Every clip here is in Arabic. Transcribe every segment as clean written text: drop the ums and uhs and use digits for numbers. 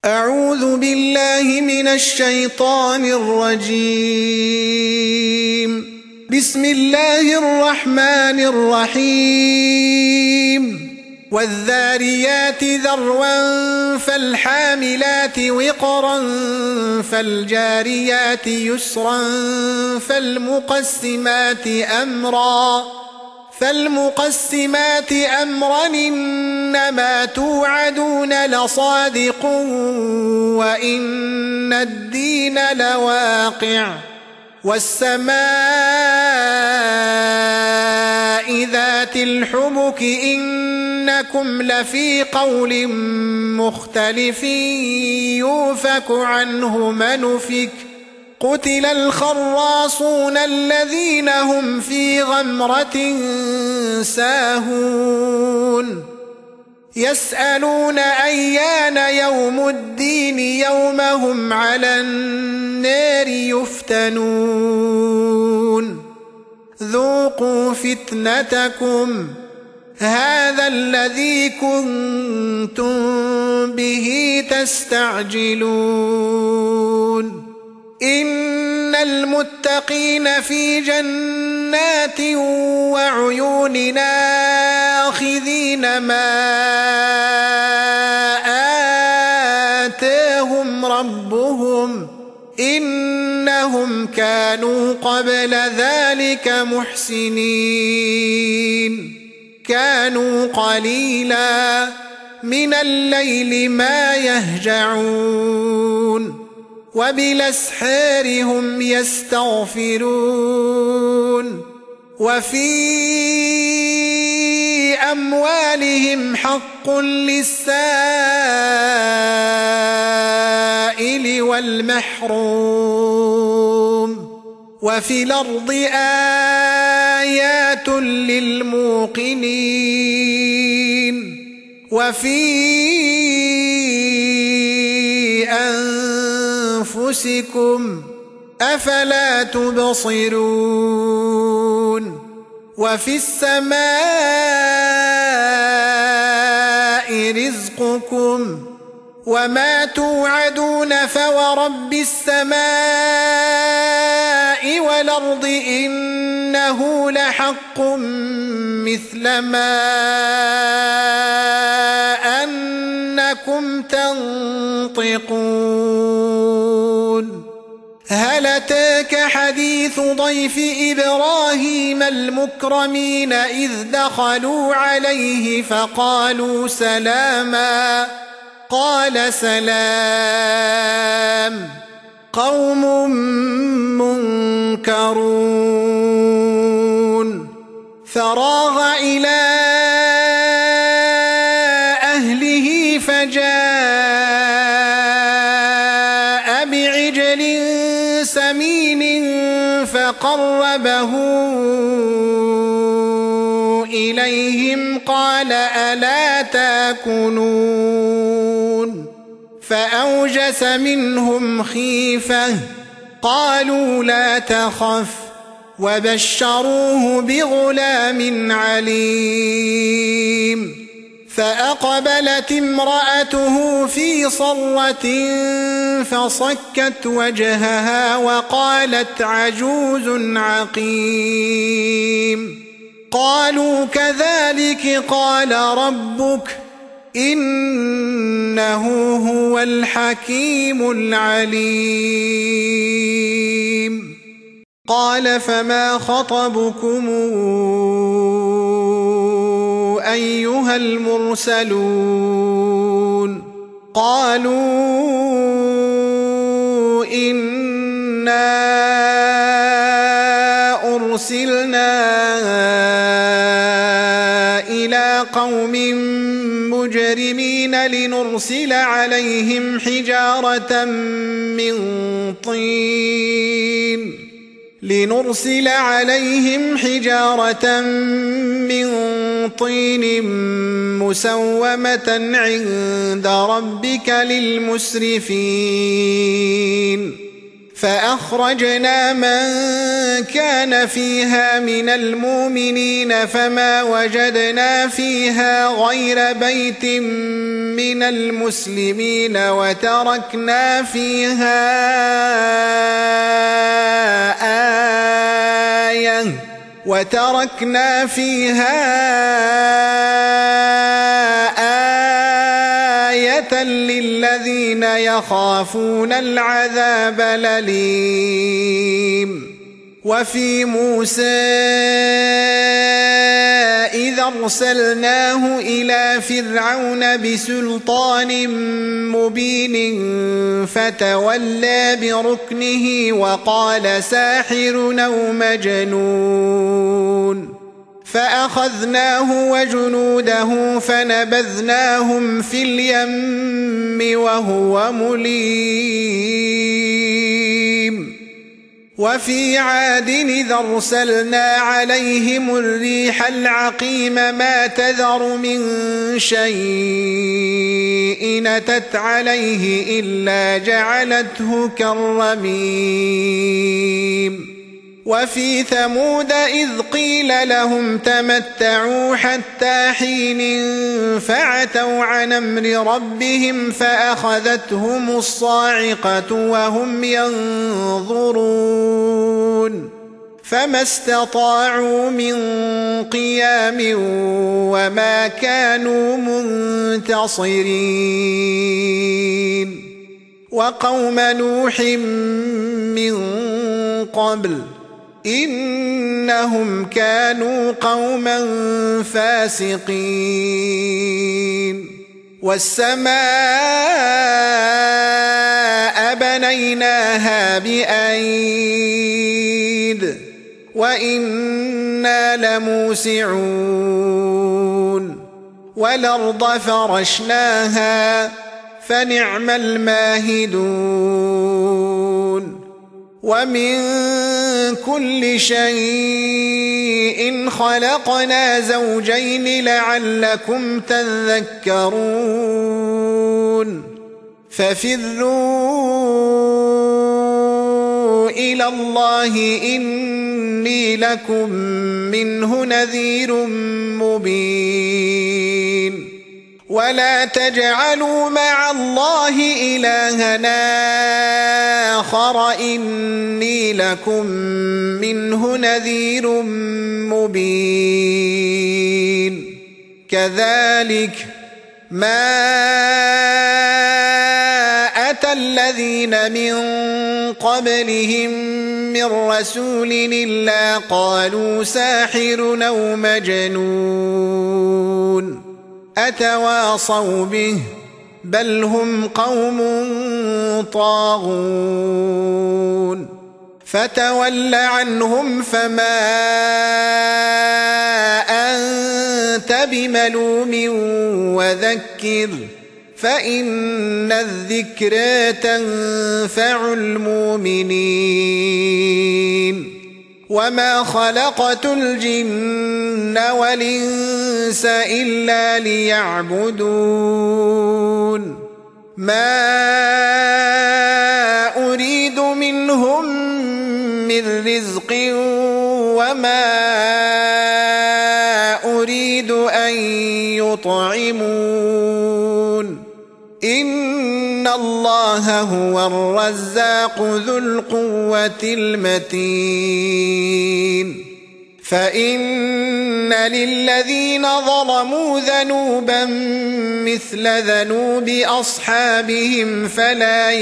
أعوذ بالله من الشيطان الرجيم. بسم الله الرحمن الرحيم. والذاريات ذروا فالحاملات وقرا فالجاريات يسرا فالمقسمات أمرا إنما توعدون لصادق وإن الدين لواقع والسماء ذات الحبك إنكم لفي قول مختلف يوفك عنه من أفك قتل الخراصون الذين هم في غمرة ساهون يسألون أيان يوم الدين يوم هم على النار يفتنون ذوقوا فتنتكم هذا الذي كنتم به تستعجلون إن المتقين في جنات وعيون آخذين ما آتاهم ربهم إنهم كانوا قبل ذلك محسنين كانوا قليلا من الليل ما يهجعون وبالأسحار هم يستغفرون وفي أموالهم حق للسائل والمحروم وفي الأرض آيات للموقنين وفي أنفسكم أفلا تبصرون وفي السماء رزقكم وما توعدون فورب السماء والأرض إنه لحق مثل ما أنكم تنطقون هل أتاك حديث ضيف إبراهيم المكرمين إذ دخلوا عليه فقالوا سلاما قال سلام قوم منكرون فراغ إلى أهله فجاء بعجل سمين فقربه إليهم قال ألا تاكلون فأوجس منهم خيفة قالوا لا تخف وبشروه بغلام عليم فأقبلت امرأته في صرة فصكت وجهها وقالت عجوز عقيم قالوا كذلك قال ربك إنه هو الحكيم العليم قال فما خطبكم أيها المرسلون قالوا إنا أرسلنا إلى قوم مجرمين لنرسل عليهم حجارة من طين مسومة عند ربك للمسرفين فأخرجنا من كان فيها من المؤمنين فما وجدنا فيها غير بيت من المسلمين وتركنا فيها آية للذين يخافون العذاب الأليم. وفي موسى إذا أرسلناه إلى فرعون بسلطان مبين فتولى بركنه وقال ساحر أو مجنون، فأخذناه وجنوده فنبذناهم في اليم وهو مليم. وفي عاد إذا أرسلنا عليهم الريح العقيم ما تذر من شيء أتت عليه إلا جعلته كالرميم. وفي ثمود إذ قيل لهم تمتعوا حتى حين فعتوا عن أمر ربهم فأخذتهم الصاعقة وهم ينظرون فما استطاعوا من قيام وما كانوا منتصرين. وقوم نوح من قبل إنهم كانوا قوما فاسقين. والسماء بنيناها بأيد وإنا لموسعون. والأرض فرشناها فنعم الماهدون. ومن كل شيء خلقنا زوجين لعلكم تذكرون. ففروا إلى الله إني لكم منه نذير مبين. ولا تجعلوا مع الله إلهنا آخر إني لكم منه نذير مبين. كذلك ما أتى الذين من قبلهم من رسول إلا قالوا ساحر أو مجنون أتواصوا به بل هم قوم طاغون. فتول عنهم فما أنت بملوم وذكر فإن الذكرى تنفع المؤمنين. وما خلقت الجن والإنس إلا ليعبدون ما أريد منهم من رزق وما أريد أن يطعمون إن الله هو الرزاق ذو القوة المتين. فإن للذين ظلموا ذنوبا مثل ذنوب أصحابهم فلا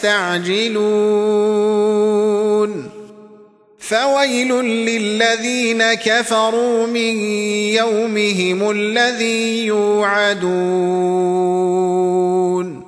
يستعجلون. فويل للذين كفروا من يومهم الذي يوعدون.